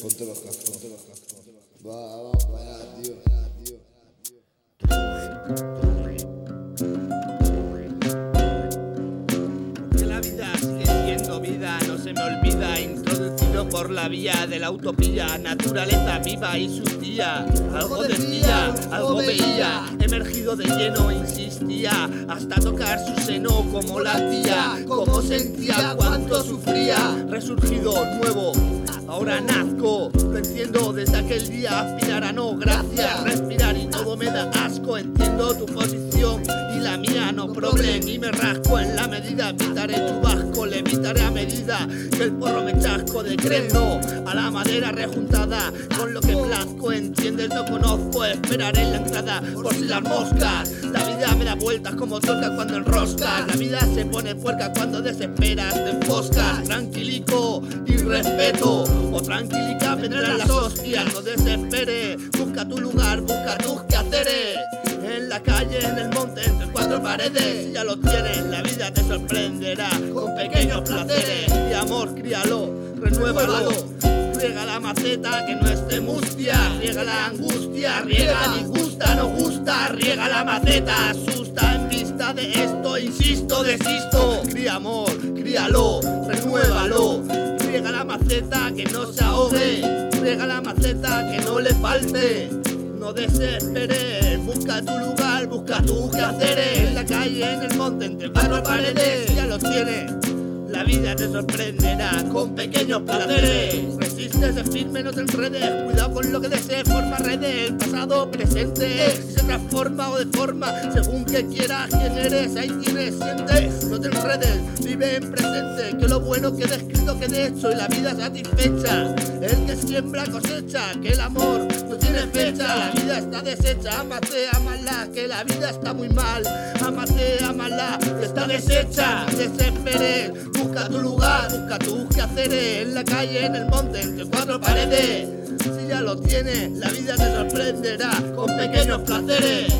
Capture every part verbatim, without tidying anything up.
Ponte los cascos, ponte los cascos. Va, va, vaya, tío, tío. Porque la vida sigue siendo vida, no se me olvida. Introducido por la vía de la utopía, naturaleza viva y sustía. Algo decía, algo veía, emergido de lleno, insistía, hasta tocar su seno como latía. Cómo sentía, cuánto sufría, resurgido nuevo. Ahora nazco, lo entiendo desde aquel día. Aspirar a no, gracias, respirar y todo me da asco. Entiendo tu posición y la mía, no problem. Y me rasco en la medida, evitaré chubasco, le evitaré a medida que el porro me chasco. De creno a la madera rejuntada, con lo que plazco, entiendes, no conozco. Esperaré en la entrada por si las moscas. La vida me da vueltas como toca cuando enroscas. La vida se pone puerca cuando desesperas, te enfoscas. Tranquilico y respeto, o tranquilica, vendrán las hostias. No desesperes, busca tu lugar, busca tus quehaceres. En la calle, en el monte, entre cuatro paredes. Si ya lo tienes, la vida te sorprenderá con pequeños placeres. Y amor, críalo, renuévalo. Riega la maceta que no esté mustia, riega la angustia, riega disgusta, no gusta, riega la maceta, asusta en vista de esto, insisto, desisto. Cría amor, críalo, renuévalo. Riega la maceta que no se ahogue, riega la maceta que no le falte. No desesperes, busca tu lugar, busca tus quehaceres. En la calle, en el monte, entre cuatro paredes, ya lo tienes. La vida te sorprenderá con pequeños placeres. Resiste, sé firme, no te enredes. Cuidado con lo que desees, forma redes. El pasado, presente, si se transforma o deforma según que quieras, quién eres, ahí tienes, sientes. No te enredes, vive en presente, que lo bueno quede escrito, quede hecho y la vida satisfecha. El que siembra cosecha, que el amor no tiene fecha. La vida está deshecha, ámate, ámala, que la vida está muy mal. Ámate, ámala, que está deshecha. No desesperes, busca tu lugar, busca tus quehaceres. En la calle, en el monte, entre cuatro paredes. Si ya lo tienes, la vida te sorprenderá con pequeños placeres.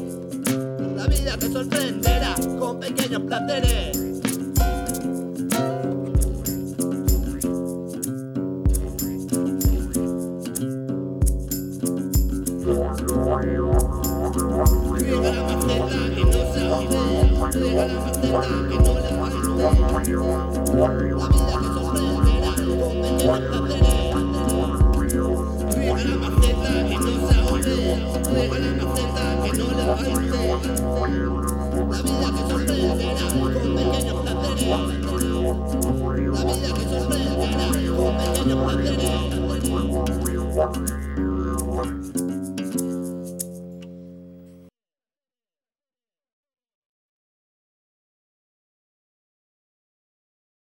La vida te sorprenderá con pequeños placeres. Riega la maceta que no se ahogue, riega la maceta que no le falte. La vida te sorprenderá con pequeños placeres. Riega la maceta que no se ahogue, riega la maceta que no le falte. La vida te sorprenderá con pequeños placeres. La vida te sorprenderá con pequeños placeres.